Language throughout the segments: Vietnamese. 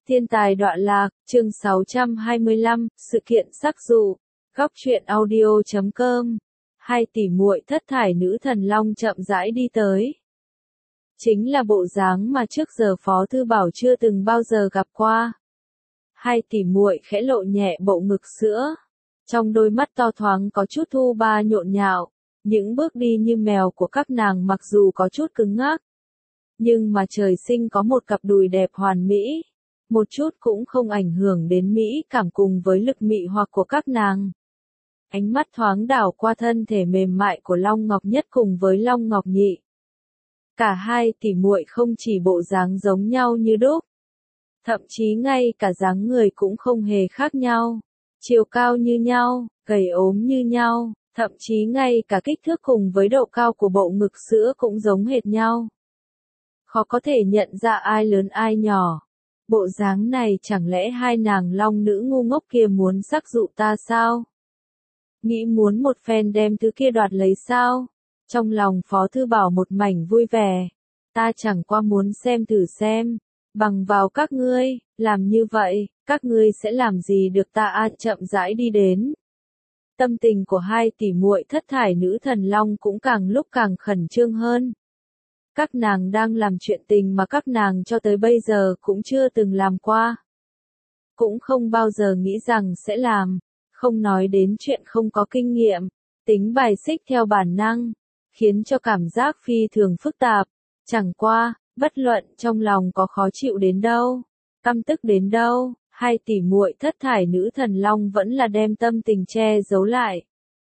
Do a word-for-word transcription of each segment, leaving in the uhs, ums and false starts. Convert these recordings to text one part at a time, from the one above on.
Thiên tài đọa lạc, chương sáu trăm hai mươi lăm, sự kiện sắc dụ. Góc truyện audio chấm com. Hai tỷ muội thất thải nữ thần long chậm rãi đi tới. Chính là bộ dáng mà trước giờ Phó Thư Bảo chưa từng bao giờ gặp qua. Hai tỷ muội khẽ lộ nhẹ bộ ngực sữa. Trong đôi mắt to thoáng có chút thu ba nhộn nhạo. Những bước đi như mèo của các nàng mặc dù có chút cứng ngắc. Nhưng mà trời sinh có một cặp đùi đẹp hoàn mỹ. Một chút cũng không ảnh hưởng đến mỹ cảm cùng với lực mị hoặc của các nàng. Ánh mắt thoáng đảo qua thân thể mềm mại của Long Ngọc Nhất cùng với Long Ngọc Nhị. Cả hai tỷ muội không chỉ bộ dáng giống nhau như đúc. Thậm chí ngay cả dáng người cũng không hề khác nhau. Chiều cao như nhau, gầy ốm như nhau, thậm chí ngay cả kích thước cùng với độ cao của bộ ngực sữa cũng giống hệt nhau. Khó có thể nhận ra ai lớn ai nhỏ. Bộ dáng này chẳng lẽ hai nàng long nữ ngu ngốc kia muốn sắc dụ ta sao? Nghĩ muốn một phen đem thứ kia đoạt lấy sao? Trong lòng Phó Thư Bảo một mảnh vui vẻ. Ta chẳng qua muốn xem thử xem. Bằng vào các ngươi, làm như vậy, các ngươi sẽ làm gì được ta a chậm rãi đi đến. Tâm tình của hai tỷ muội thất thải nữ thần long cũng càng lúc càng khẩn trương hơn. Các nàng đang làm chuyện tình mà các nàng cho tới bây giờ cũng chưa từng làm qua. Cũng không bao giờ nghĩ rằng sẽ làm, không nói đến chuyện không có kinh nghiệm, tính bài xích theo bản năng, khiến cho cảm giác phi thường phức tạp. Chẳng qua, bất luận trong lòng có khó chịu đến đâu, căm tức đến đâu, hai tỷ muội thất thải nữ thần long vẫn là đem tâm tình che giấu lại.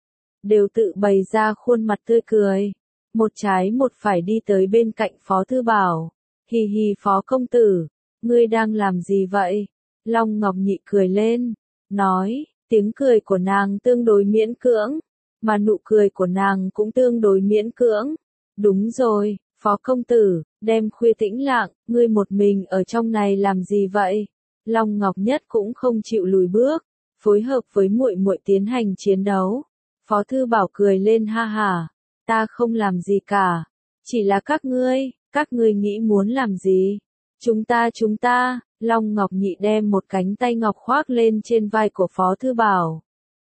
Đều tự bày ra khuôn mặt tươi cười. Một trái một phải đi tới bên cạnh Phó Thư Bảo. Hì hì Phó công tử, ngươi đang làm gì vậy? Long Ngọc Nhị cười lên, nói, tiếng cười của nàng tương đối miễn cưỡng, mà nụ cười của nàng cũng tương đối miễn cưỡng. Đúng rồi, Phó công tử, đêm khuya tĩnh lặng, ngươi một mình ở trong này làm gì vậy? Long Ngọc Nhất cũng không chịu lùi bước, phối hợp với muội muội tiến hành chiến đấu. Phó Thư Bảo cười lên ha hả. Ta không làm gì cả, chỉ là các ngươi, các ngươi nghĩ muốn làm gì? Chúng ta chúng ta, Long Ngọc Nhị đem một cánh tay ngọc khoác lên trên vai của Phó Thư Bảo.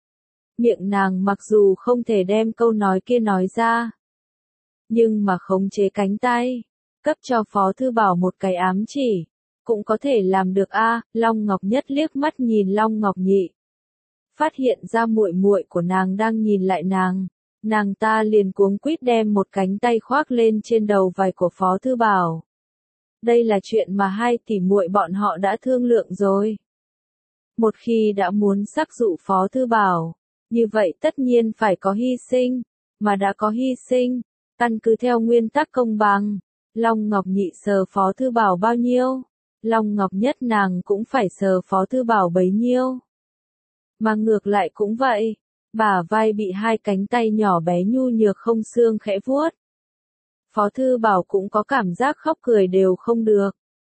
Miệng nàng mặc dù không thể đem câu nói kia nói ra, nhưng mà khống chế cánh tay, cấp cho Phó Thư Bảo một cái ám chỉ, cũng có thể làm được a. Long Ngọc Nhất liếc mắt nhìn Long Ngọc Nhị, phát hiện ra muội muội của nàng đang nhìn lại nàng. Nàng ta liền cuống quýt đem một cánh tay khoác lên trên đầu vai của Phó Thư Bảo. Đây là chuyện mà hai tỷ muội bọn họ đã thương lượng rồi. Một khi đã muốn sắc dụ Phó Thư Bảo, như vậy tất nhiên phải có hy sinh, mà đã có hy sinh, căn cứ theo nguyên tắc công bằng. Long Ngọc Nhị sờ Phó Thư Bảo bao nhiêu, Long Ngọc Nhất nàng cũng phải sờ Phó Thư Bảo bấy nhiêu. Mà ngược lại cũng vậy. Bả vai bị hai cánh tay nhỏ bé nhu nhược không xương khẽ vuốt. Phó Thư Bảo cũng có cảm giác khóc cười đều không được.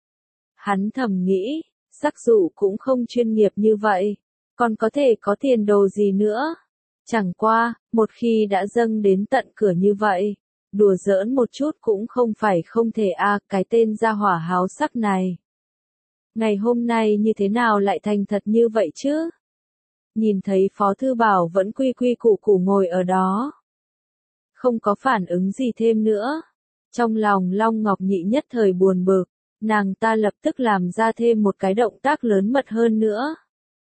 Hắn thầm nghĩ, sắc dụ cũng không chuyên nghiệp như vậy, còn có thể có tiền đồ gì nữa. Chẳng qua, một khi đã dâng đến tận cửa như vậy, đùa giỡn một chút cũng không phải không thể a cái tên gia hỏa háo sắc này. Ngày hôm nay như thế nào lại thành thật như vậy chứ? Nhìn thấy Phó Thư Bảo vẫn quy quy củ củ ngồi ở đó. Không có phản ứng gì thêm nữa. Trong lòng Long Ngọc Nhị nhất thời buồn bực, nàng ta lập tức làm ra thêm một cái động tác lớn mật hơn nữa.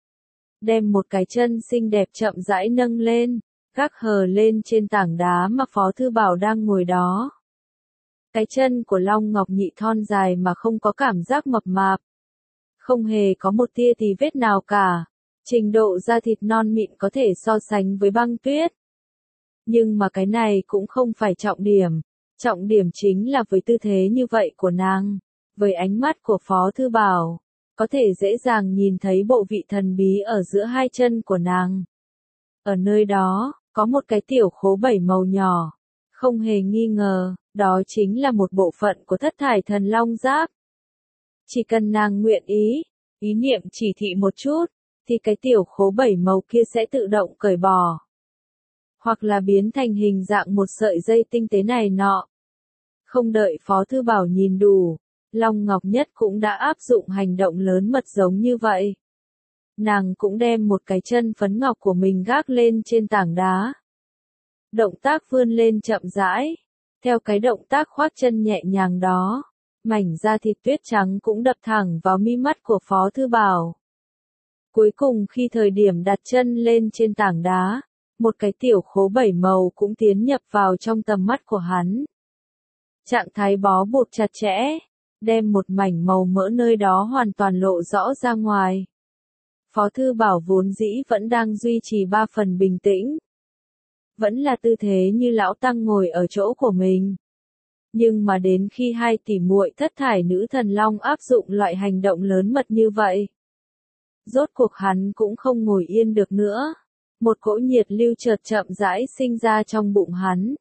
Đem một cái chân xinh đẹp chậm rãi nâng lên, gác hờ lên trên tảng đá mà Phó Thư Bảo đang ngồi đó. Cái chân của Long Ngọc Nhị thon dài mà không có cảm giác mập mạp. Không hề có một tia tì vết nào cả. Trình độ da thịt non mịn có thể so sánh với băng tuyết. Nhưng mà cái này cũng không phải trọng điểm. Trọng điểm chính là với tư thế như vậy của nàng, với ánh mắt của Phó Thư Bảo, có thể dễ dàng nhìn thấy bộ vị thần bí ở giữa hai chân của nàng. Ở nơi đó, có một cái tiểu khố bảy màu nhỏ. Không hề nghi ngờ, đó chính là một bộ phận của thất thải thần long giáp. Chỉ cần nàng nguyện ý, ý niệm chỉ thị một chút, thì cái tiểu khố bảy màu kia sẽ tự động cởi bỏ. Hoặc là biến thành hình dạng một sợi dây tinh tế này nọ. Không đợi Phó Thư Bảo nhìn đủ, Long Ngọc Nhất cũng đã áp dụng hành động lớn mật giống như vậy. Nàng cũng đem một cái chân phấn ngọc của mình gác lên trên tảng đá. Động tác vươn lên chậm rãi. Theo cái động tác khoác chân nhẹ nhàng đó, mảnh da thịt tuyết trắng cũng đập thẳng vào mi mắt của Phó Thư Bảo. Cuối cùng khi thời điểm đặt chân lên trên tảng đá, một cái tiểu khố bảy màu cũng tiến nhập vào trong tầm mắt của hắn. Trạng thái bó buộc chặt chẽ, đem một mảnh màu mỡ nơi đó hoàn toàn lộ rõ ra ngoài. Phó Thư Bảo vốn dĩ vẫn đang duy trì ba phần bình tĩnh. Vẫn là tư thế như lão tăng ngồi ở chỗ của mình. Nhưng mà đến khi hai tỷ muội thất thải nữ thần long áp dụng loại hành động lớn mật như vậy, rốt cuộc hắn cũng không ngồi yên được nữa. Một cỗ nhiệt lưu chợt chậm rãi sinh ra trong bụng hắn.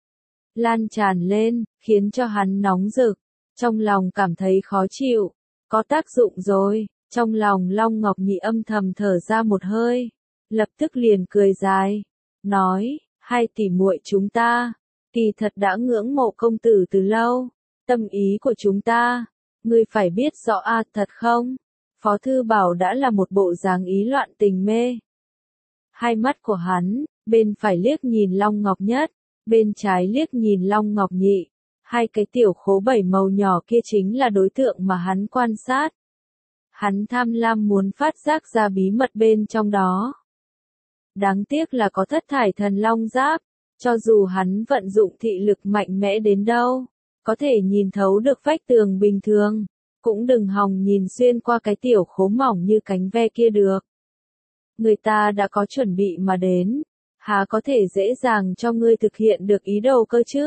Lan tràn lên, khiến cho hắn nóng rực. Trong lòng cảm thấy khó chịu. Có tác dụng rồi. Trong lòng Long Ngọc Nhị âm thầm thở ra một hơi. Lập tức liền cười dài. Nói, hai tỷ muội chúng ta, kỳ thật đã ngưỡng mộ công tử từ lâu. Tâm ý của chúng ta, ngươi phải biết rõ a thật không? Phó Thư Bảo đã là một bộ dáng ý loạn tình mê. Hai mắt của hắn, bên phải liếc nhìn Long Ngọc Nhất, bên trái liếc nhìn Long Ngọc Nhị. Hai cái tiểu khố bảy màu nhỏ kia chính là đối tượng mà hắn quan sát. Hắn tham lam muốn phát giác ra bí mật bên trong đó. Đáng tiếc là có thất thải thần long giáp, cho dù hắn vận dụng thị lực mạnh mẽ đến đâu, có thể nhìn thấu được vách tường bình thường, cũng đừng hòng nhìn xuyên qua cái tiểu khố mỏng như cánh ve kia được. Người ta đã có chuẩn bị mà đến, há có thể dễ dàng cho ngươi thực hiện được ý đồ cơ chứ?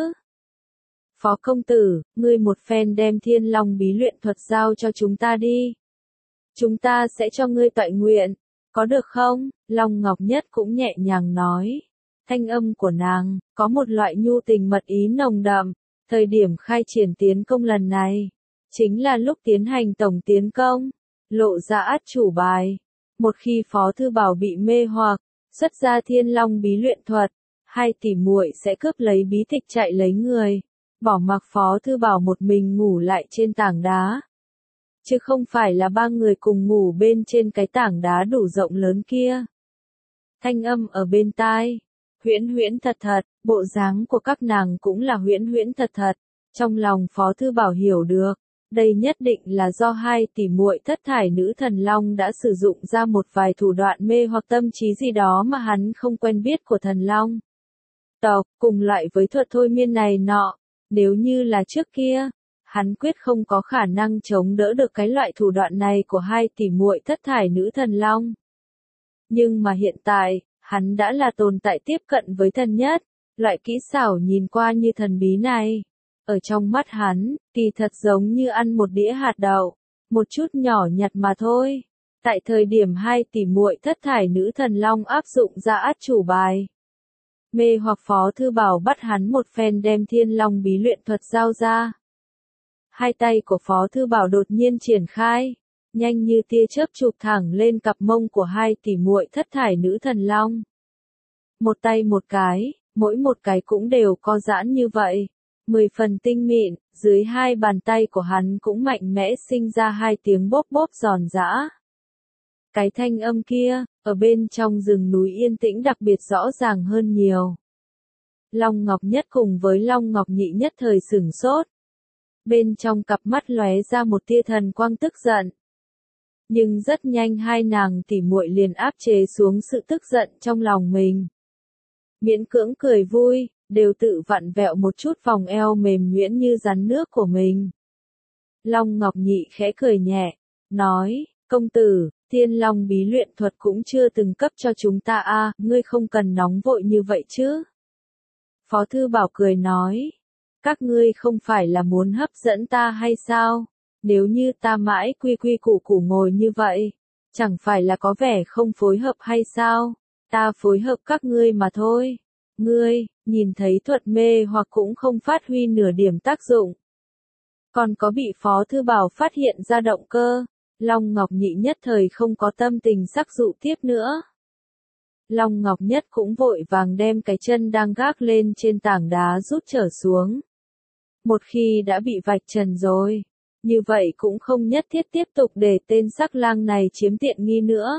Phó công tử, ngươi một phen đem thiên long bí luyện thuật giao cho chúng ta đi. Chúng ta sẽ cho ngươi toại nguyện, có được không? Long Ngọc Nhất cũng nhẹ nhàng nói. Thanh âm của nàng, có một loại nhu tình mật ý nồng đậm. Thời điểm khai triển tiến công lần này, chính là lúc tiến hành tổng tiến công, lộ ra át chủ bài. Một khi Phó Thư Bảo bị mê hoặc, xuất ra thiên long bí luyện thuật, hai tỷ muội sẽ cướp lấy bí tịch chạy lấy người, bỏ mặc Phó Thư Bảo một mình ngủ lại trên tảng đá. Chứ không phải là ba người cùng ngủ bên trên cái tảng đá đủ rộng lớn kia. Thanh âm ở bên tai, huyễn huyễn thật thật, bộ dáng của các nàng cũng là huyễn huyễn thật thật. Trong lòng Phó Thư Bảo hiểu được, đây nhất định là do hai tỷ muội thất thải nữ thần long đã sử dụng ra một vài thủ đoạn mê hoặc tâm trí gì đó mà hắn không quen biết của thần long tộc, cùng loại với thuật thôi miên này nọ. Nếu như là trước kia, hắn quyết không có khả năng chống đỡ được cái loại thủ đoạn này của hai tỷ muội thất thải nữ thần long. Nhưng mà hiện tại, hắn đã là tồn tại tiếp cận với thần nhất, loại kỹ xảo nhìn qua như thần bí này. Ở trong mắt hắn, kỳ thật giống như ăn một đĩa hạt đậu, một chút nhỏ nhặt mà thôi. Tại thời điểm hai tỷ muội thất thải nữ thần long áp dụng ra át chủ bài, mê hoặc Phó Thư Bảo bắt hắn một phen đem thiên long bí luyện thuật giao ra. Hai tay của Phó Thư Bảo đột nhiên triển khai, nhanh như tia chớp chụp thẳng lên cặp mông của hai tỷ muội thất thải nữ thần long. Một tay một cái, mỗi một cái cũng đều co giãn như vậy. Mười phần tinh mịn, dưới hai bàn tay của hắn cũng mạnh mẽ sinh ra hai tiếng bốp bốp giòn giã. Cái thanh âm kia, ở bên trong rừng núi yên tĩnh đặc biệt rõ ràng hơn nhiều. Long Ngọc Nhất cùng với Long Ngọc Nhị nhất thời sửng sốt. Bên trong cặp mắt lóe ra một tia thần quang tức giận. Nhưng rất nhanh hai nàng tỉ muội liền áp chế xuống sự tức giận trong lòng mình. Miễn cưỡng cười vui, đều tự vặn vẹo một chút vòng eo mềm nhuyễn như rắn nước của mình. Long Ngọc Nhị khẽ cười nhẹ, nói, công tử, thiên long bí luyện thuật cũng chưa từng cấp cho chúng ta a, ngươi không cần nóng vội như vậy chứ. Phó Thư Bảo cười nói, các ngươi không phải là muốn hấp dẫn ta hay sao? Nếu như ta mãi quy quy củ củ ngồi như vậy, chẳng phải là có vẻ không phối hợp hay sao? Ta phối hợp các ngươi mà thôi. Ngươi, nhìn thấy thuật mê hoặc cũng không phát huy nửa điểm tác dụng. Còn có bị Phó Thư Bảo phát hiện ra động cơ, Long Ngọc Nhị nhất thời không có tâm tình sắc dụ tiếp nữa. Long Ngọc Nhất cũng vội vàng đem cái chân đang gác lên trên tảng đá rút trở xuống. Một khi đã bị vạch trần rồi, Như vậy cũng không nhất thiết tiếp tục để tên sắc lang này chiếm tiện nghi nữa.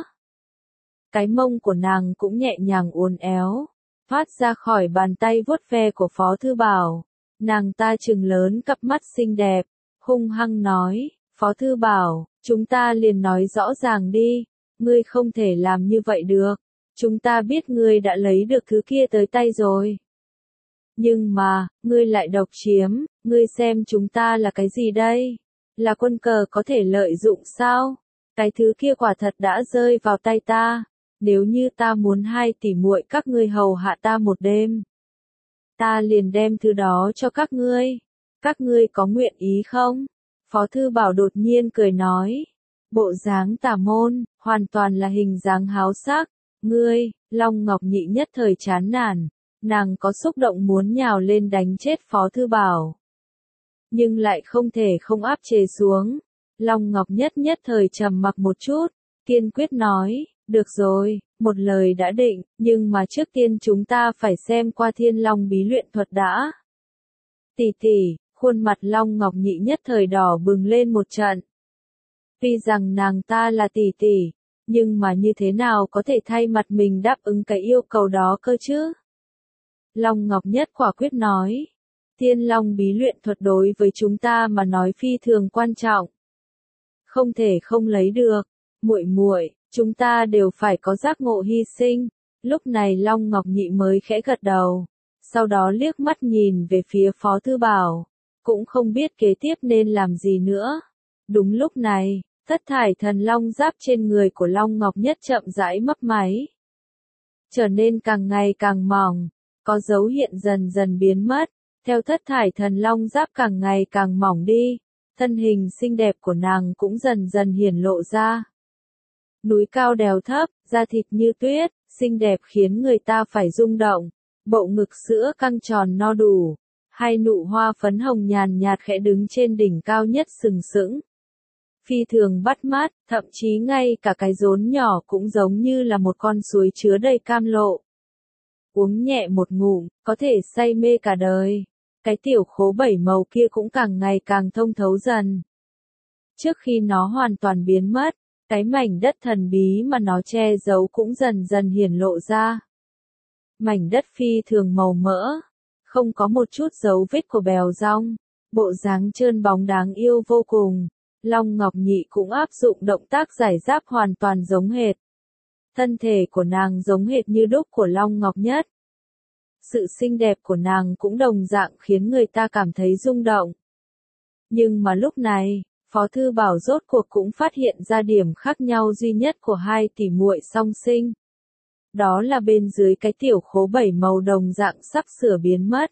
Cái mông của nàng cũng nhẹ nhàng uốn éo, thoát ra khỏi bàn tay vuốt ve của Phó Thư Bảo. Nàng ta trừng lớn cặp mắt xinh đẹp, hung hăng nói, Phó Thư Bảo, chúng ta liền nói rõ ràng đi, ngươi không thể làm như vậy được, chúng ta biết ngươi đã lấy được thứ kia tới tay rồi. Nhưng mà, ngươi lại độc chiếm, ngươi xem chúng ta là cái gì đây? Là quân cờ có thể lợi dụng sao? Cái thứ kia quả thật đã rơi vào tay ta, nếu như ta muốn hai tỷ muội các ngươi hầu hạ ta một đêm, ta liền đem thứ đó cho các ngươi. Các ngươi có nguyện ý không? Phó Thư Bảo đột nhiên cười nói. Bộ dáng tà môn, hoàn toàn là hình dáng háo sắc. Ngươi, Long Ngọc Nhị nhất thời chán nản. Nàng có xúc động muốn nhào lên đánh chết Phó Thư Bảo. Nhưng lại không thể không áp chế xuống. Long Ngọc Nhất nhất thời trầm mặc một chút, kiên quyết nói, được rồi, một lời đã định, nhưng mà trước tiên chúng ta phải xem qua Thiên Long bí luyện thuật đã. Tỷ tỷ, khuôn mặt Long Ngọc Nhị nhất thời đỏ bừng lên một trận. Tuy rằng nàng ta là tỷ tỷ, nhưng mà như thế nào có thể thay mặt mình đáp ứng cái yêu cầu đó cơ chứ? Long Ngọc Nhất quả quyết nói, Thiên Long bí luyện thuật đối với chúng ta mà nói phi thường quan trọng. Không thể không lấy được, muội muội, chúng ta đều phải có giác ngộ hy sinh. Lúc này Long Ngọc Nhị mới khẽ gật đầu, sau đó liếc mắt nhìn về phía Phó Thư Bảo, cũng không biết kế tiếp nên làm gì nữa. Đúng lúc này, thất thải thần long giáp trên người của Long Ngọc Nhất chậm rãi mấp máy, trở nên càng ngày càng mỏng, có dấu hiện dần dần biến mất. Theo thất thải thần long giáp càng ngày càng mỏng đi, thân hình xinh đẹp của nàng cũng dần dần hiển lộ ra. Núi cao đèo thấp, da thịt như tuyết, xinh đẹp khiến người ta phải rung động. Bộ ngực sữa căng tròn no đủ, hai nụ hoa phấn hồng nhàn nhạt khẽ đứng trên đỉnh cao nhất sừng sững. Phi thường bắt mắt, thậm chí ngay cả cái rốn nhỏ cũng giống như là một con suối chứa đầy cam lộ. Uống nhẹ một ngụm, có thể say mê cả đời. Cái tiểu khố bảy màu kia cũng càng ngày càng thông thấu dần. Trước khi nó hoàn toàn biến mất, cái mảnh đất thần bí mà nó che giấu cũng dần dần hiển lộ ra. Mảnh đất phi thường màu mỡ, không có một chút dấu vết của bèo dong, bộ dáng trơn bóng đáng yêu vô cùng. Long Ngọc Nhị cũng áp dụng động tác giải giáp hoàn toàn giống hệt. Thân thể của nàng giống hệt như đúc của Long Ngọc Nhất. Sự xinh đẹp của nàng cũng đồng dạng khiến người ta cảm thấy rung động. Nhưng mà lúc này, Phó Thư Bảo rốt cuộc cũng phát hiện ra điểm khác nhau duy nhất của hai tỷ muội song sinh. Đó là bên dưới cái tiểu khố bảy màu đồng dạng sắp sửa biến mất.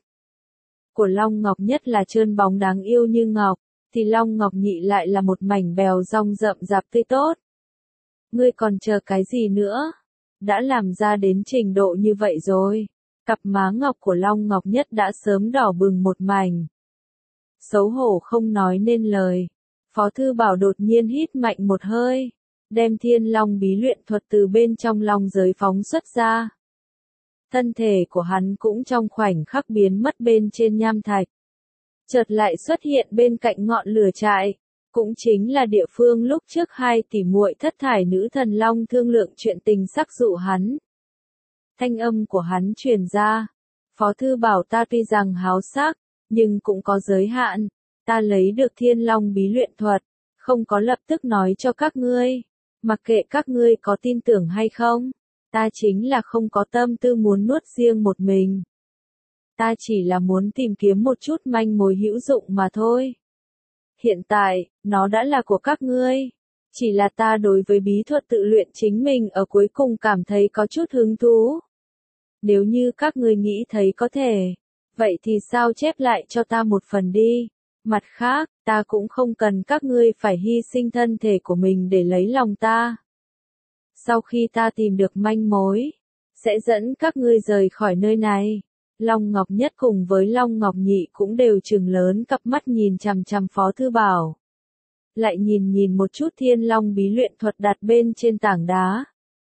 Của Long Ngọc Nhất là trơn bóng đáng yêu như ngọc, thì Long Ngọc Nhị lại là một mảnh bèo rong rậm rạp tươi tốt. Ngươi còn chờ cái gì nữa? Đã làm ra đến trình độ như vậy rồi. Cặp má ngọc của Long Ngọc Nhất đã sớm đỏ bừng một mảnh. Xấu hổ không nói nên lời. Phó Thư Bảo đột nhiên hít mạnh một hơi, đem Thiên Long bí luyện thuật từ bên trong long giới phóng xuất ra. Thân thể của hắn cũng trong khoảnh khắc biến mất bên trên nham thạch. Chợt lại xuất hiện bên cạnh ngọn lửa trại, cũng chính là địa phương lúc trước hai tỷ muội thất thải nữ thần long thương lượng chuyện tình sắc dụ hắn. Thanh âm của hắn truyền ra, Phó Thư Bảo ta tuy rằng háo sắc, nhưng cũng có giới hạn, ta lấy được Thiên Long bí luyện thuật, không có lập tức nói cho các ngươi, mặc kệ các ngươi có tin tưởng hay không, ta chính là không có tâm tư muốn nuốt riêng một mình. Ta chỉ là muốn tìm kiếm một chút manh mối hữu dụng mà thôi. Hiện tại, nó đã là của các ngươi. Chỉ là ta đối với bí thuật tự luyện chính mình ở cuối cùng cảm thấy có chút hứng thú. Nếu như các ngươi nghĩ thấy có thể, vậy thì sao chép lại cho ta một phần đi. Mặt khác, ta cũng không cần các ngươi phải hy sinh thân thể của mình để lấy lòng ta. Sau khi ta tìm được manh mối, sẽ dẫn các ngươi rời khỏi nơi này. Long Ngọc Nhất cùng với Long Ngọc Nhị cũng đều trừng lớn cặp mắt nhìn chằm chằm Phó Thư Bảo. Lại nhìn nhìn một chút Thiên Long bí luyện thuật đặt bên trên tảng đá.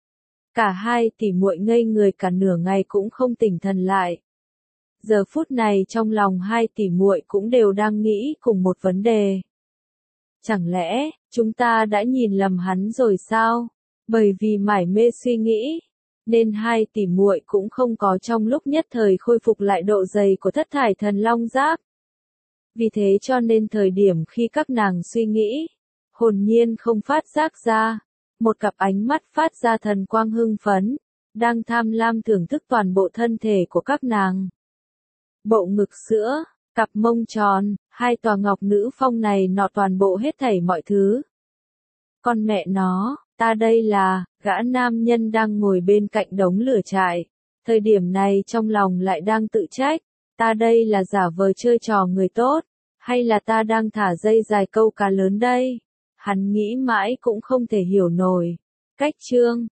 Cả hai tỷ muội ngây người cả nửa ngày cũng không tỉnh thần lại. Giờ phút này trong lòng hai tỷ muội cũng đều đang nghĩ cùng một vấn đề. Chẳng lẽ, chúng ta đã nhìn lầm hắn rồi sao? Bởi vì mải mê suy nghĩ, nên hai tỷ muội cũng không có trong lúc nhất thời khôi phục lại độ dày của thất thải thần long giáp. Vì thế cho nên thời điểm khi các nàng suy nghĩ, hồn nhiên không phát giác ra, một cặp ánh mắt phát ra thần quang hưng phấn, đang tham lam thưởng thức toàn bộ thân thể của các nàng. Bộ ngực sữa, cặp mông tròn, hai tòa ngọc nữ phong này nọ toàn bộ hết thảy mọi thứ. Con mẹ nó, ta đây là, gã nam nhân đang ngồi bên cạnh đống lửa trại. Thời điểm này trong lòng lại đang tự trách, ta đây là giả vờ chơi trò người tốt, hay là ta đang thả dây dài câu cá lớn đây? Hắn nghĩ mãi cũng không thể hiểu nổi. Cách chương